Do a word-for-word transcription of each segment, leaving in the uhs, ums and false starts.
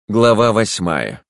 Глава восьмая.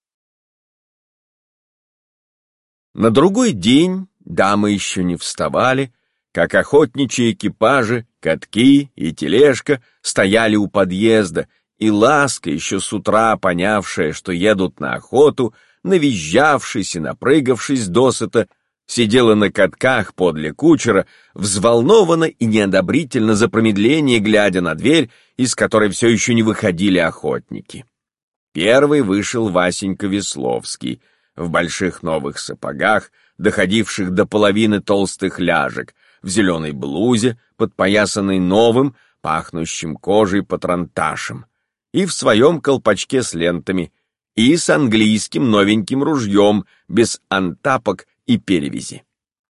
На другой день дамы еще не вставали, как охотничьи экипажи, катки и тележка стояли у подъезда, и Ласка, еще с утра понявшая, что едут на охоту, навизжавшись и напрыгавшись досыта, сидела на катках подле кучера, взволнованно и неодобрительно за промедление, глядя на дверь, из которой все еще не выходили охотники. Первый вышел Васенька Весловский в больших новых сапогах, доходивших до половины толстых ляжек, в зеленой блузе, подпоясанной новым, пахнущим кожей патронташем, и в своем колпачке с лентами, и с английским новеньким ружьем, без антапок и перевязи.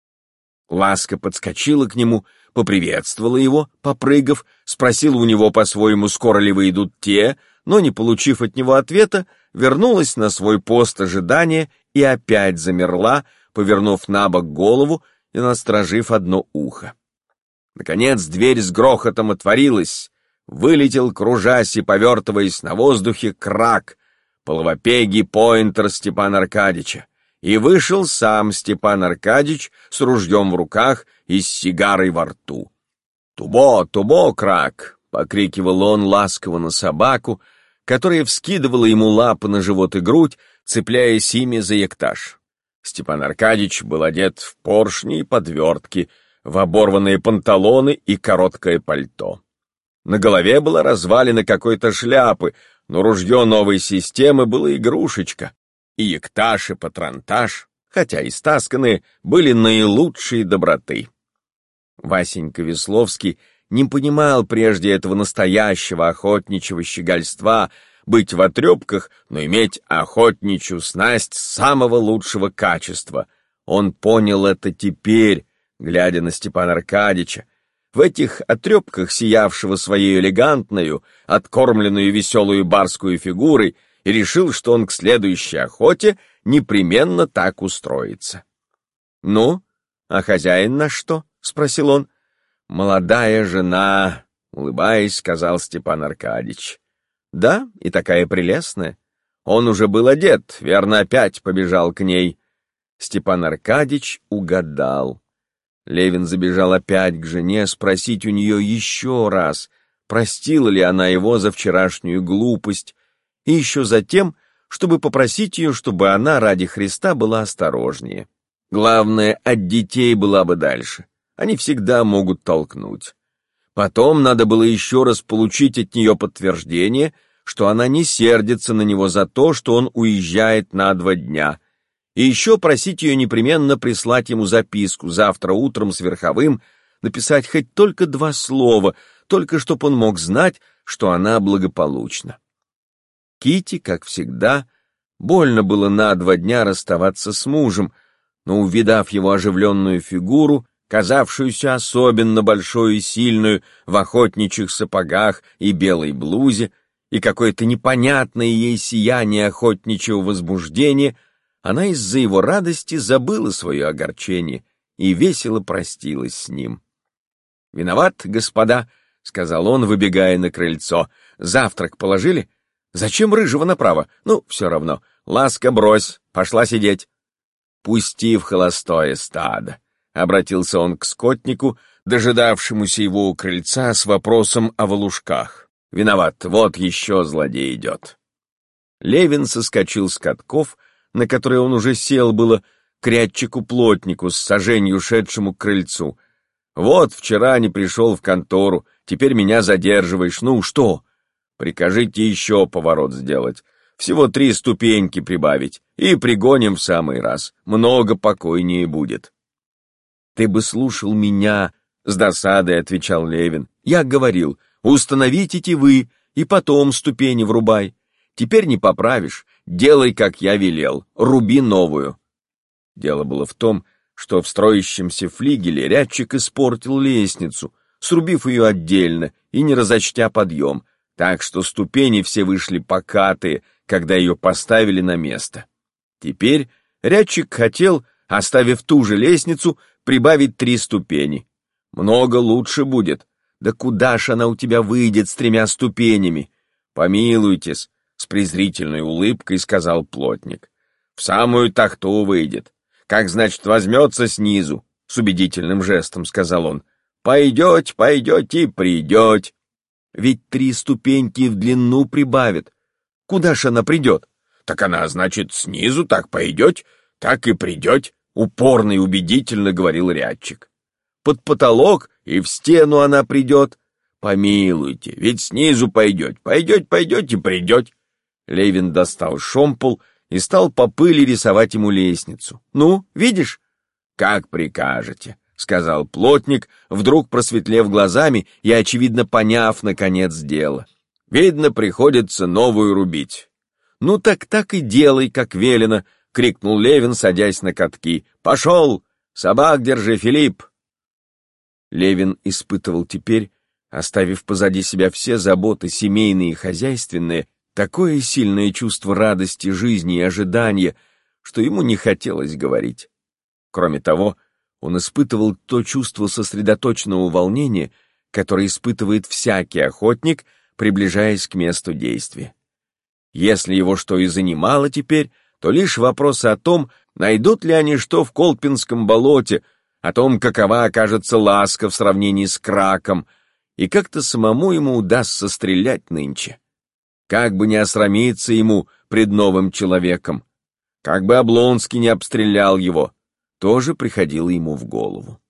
Ласка подскочила к нему, поприветствовала его, попрыгав, спросила у него по-своему, скоро ли выйдут те, но, не получив от него ответа, вернулась на свой пост ожидания и опять замерла, повернув на бок голову и насторожив одно ухо. Наконец дверь с грохотом отворилась, вылетел, кружась и повертываясь на воздухе, крак, половопегий поинтер Степана Аркадьича, и вышел сам Степан Аркадьич с ружьем в руках и с сигарой во рту. «Тубо, тубо, крак!» — покрикивал он ласково на собаку, которая вскидывала ему лапы на живот и грудь, цепляясь ими за ектаж. Степан Аркадьич был одет в поршни и подвертки, в оборванные панталоны и короткое пальто. На голове была развалина какой-то шляпы, но ружье новой системы было игрушечка, и ектаж и патронтаж, хотя и стасканные, были наилучшей доброты. Васенька Весловский не понимал прежде этого настоящего охотничьего щегольства, быть в отрепках, но иметь охотничью снасть самого лучшего качества. Он понял это теперь, глядя на Степана Аркадьича, в этих отрепках сиявшего своей элегантною, откормленную веселую барскую фигурой, и решил, что он к следующей охоте непременно так устроится. «Ну, а хозяин наш что?» — спросил он. «Молодая жена», — улыбаясь, сказал Степан Аркадьич. «Да, и такая прелестная. Он уже был одет, верно, опять побежал к ней». Степан Аркадьич угадал. Левин забежал опять к жене спросить у нее еще раз, простила ли она его за вчерашнюю глупость, и еще за тем, чтобы попросить ее, чтобы она ради Христа была осторожнее. Главное, от детей была бы дальше. Они всегда могут толкнуть. Потом надо было еще раз получить от нее подтверждение, что она не сердится на него за то, что он уезжает на два дня, и еще просить ее непременно прислать ему записку завтра утром с верховым, написать хоть только два слова, только чтоб он мог знать, что она благополучна. Кити, как всегда, больно было на два дня расставаться с мужем, но, увидав его оживленную фигуру, казавшуюся особенно большой и сильную в охотничьих сапогах и белой блузе, и какое-то непонятное ей сияние охотничьего возбуждения, она из-за его радости забыла свое огорчение и весело простилась с ним. «Виноват, господа», — сказал он, выбегая на крыльцо. «Завтрак положили? Зачем рыжего направо? Ну, все равно. Ласка, брось, пошла сидеть». «Пусти в холостое стадо», — обратился он к скотнику, дожидавшемуся его у крыльца с вопросом о волушках. «Виноват, вот еще злодей идет». Левин соскочил с катков, на которые он уже сел было, к рядчику-плотнику с саженью, шедшему к крыльцу. «Вот вчера не пришел в контору, теперь меня задерживаешь. Ну что? Прикажите еще поворот сделать. Всего три ступеньки прибавить, и пригоним в самый раз. Много покойнее будет». «Ты бы слушал меня», — с досадой отвечал Левин. «Я говорил, установите тетивы, и потом ступени врубай. Теперь не поправишь, делай, как я велел, руби новую». Дело было в том, что в строящемся флигеле рядчик испортил лестницу, срубив ее отдельно и не разочтя подъем, так что ступени все вышли покатые, когда ее поставили на место. Теперь рядчик хотел, оставив ту же лестницу, прибавить три ступени. Много лучше будет. Да куда ж она у тебя выйдет с тремя ступенями? Помилуйтесь, с презрительной улыбкой сказал плотник. В самую тахту выйдет. Как, значит, возьмется снизу? С убедительным жестом сказал он. Пойдете, пойдете и придете. Ведь три ступеньки в длину прибавит. Куда ж она придет? Так она, значит, снизу так пойдете, так и придете, упорно и убедительно говорил рядчик. Под потолок и в стену она придет. Помилуйте, ведь снизу пойдете, пойдете, пойдете и придете. Левин достал шомпол и стал по пыли рисовать ему лестницу. Ну, видишь? Как прикажете, сказал плотник, вдруг просветлев глазами и, очевидно, поняв, наконец, дело. Видно, приходится новую рубить. Ну так так и делай, как велено, крикнул Левин, садясь на катки. Пошел! Собак держи, Филипп! Левин испытывал теперь, оставив позади себя все заботы семейные и хозяйственные, такое сильное чувство радости жизни и ожидания, что ему не хотелось говорить. Кроме того, он испытывал то чувство сосредоточенного волнения, которое испытывает всякий охотник, приближаясь к месту действия. Если его что и занимало теперь, то лишь вопросы о том, найдут ли они что в Колпинском болоте, о том, какова окажется ласка в сравнении с краком, и как-то самому ему удастся стрелять нынче. Как бы не осрамиться ему пред новым человеком, как бы Облонский не обстрелял его, тоже приходило ему в голову.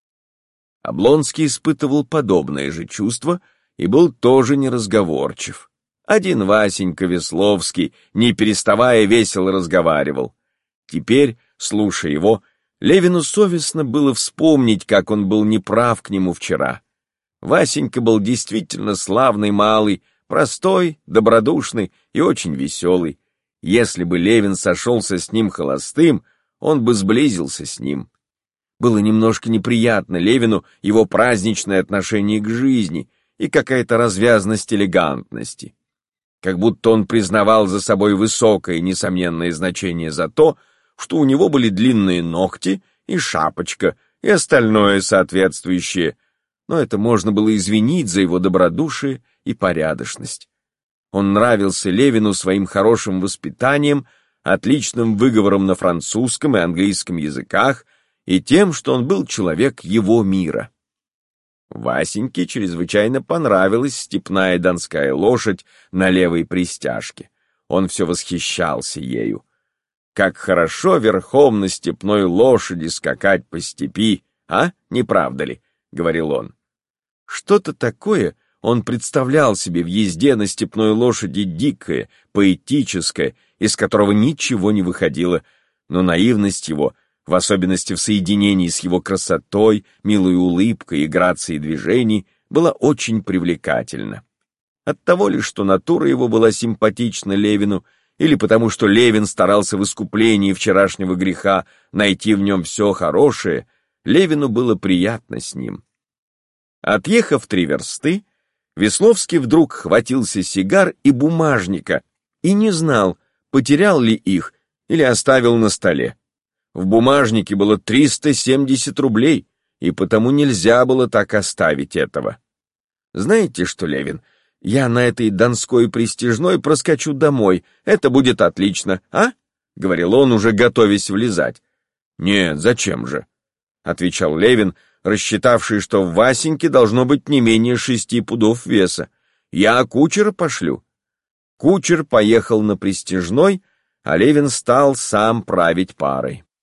Облонский испытывал подобное же чувство и был тоже неразговорчив. Один Васенька Весловский, не переставая, весело разговаривал. Теперь, слушая его, Левину совестно было вспомнить, как он был неправ к нему вчера. Васенька был действительно славный малый, простой, добродушный и очень веселый. Если бы Левин сошелся с ним холостым, он бы сблизился с ним. Было немножко неприятно Левину его праздничное отношение к жизни и какая-то развязность элегантности. Как будто он признавал за собой высокое несомненное значение за то, что у него были длинные ногти и шапочка, и остальное соответствующее, но это можно было извинить за его добродушие и порядочность. Он нравился Левину своим хорошим воспитанием, отличным выговором на французском и английском языках и тем, что он был человек его мира. Васеньке чрезвычайно понравилась степная донская лошадь на левой пристяжке. Он все восхищался ею. Как хорошо верхом на степной лошади скакать по степи, а, не правда ли? — говорил он. Что-то такое он представлял себе в езде на степной лошади дикое, поэтическое, из которого ничего не выходило, но наивность его, в особенности в соединении с его красотой, милой улыбкой и грацией движений, была очень привлекательна. Оттого ли, что натура его была симпатична Левину, или потому что Левин старался в искуплении вчерашнего греха найти в нем все хорошее, Левину было приятно с ним. Отъехав три версты, Весловский вдруг хватился сигар и бумажника и не знал, потерял ли их или оставил на столе. В бумажнике было триста семьдесят рублей, и потому нельзя было так оставить этого. Знаете что, Левин, я на этой донской пристяжной проскочу домой, это будет отлично, а? — говорил он, уже готовясь влезать. — Нет, зачем же? — отвечал Левин, рассчитавший, что в Васеньке должно быть не менее шести пудов веса. — Я кучера пошлю. Кучер поехал на пристяжной, а Левин стал сам править парой.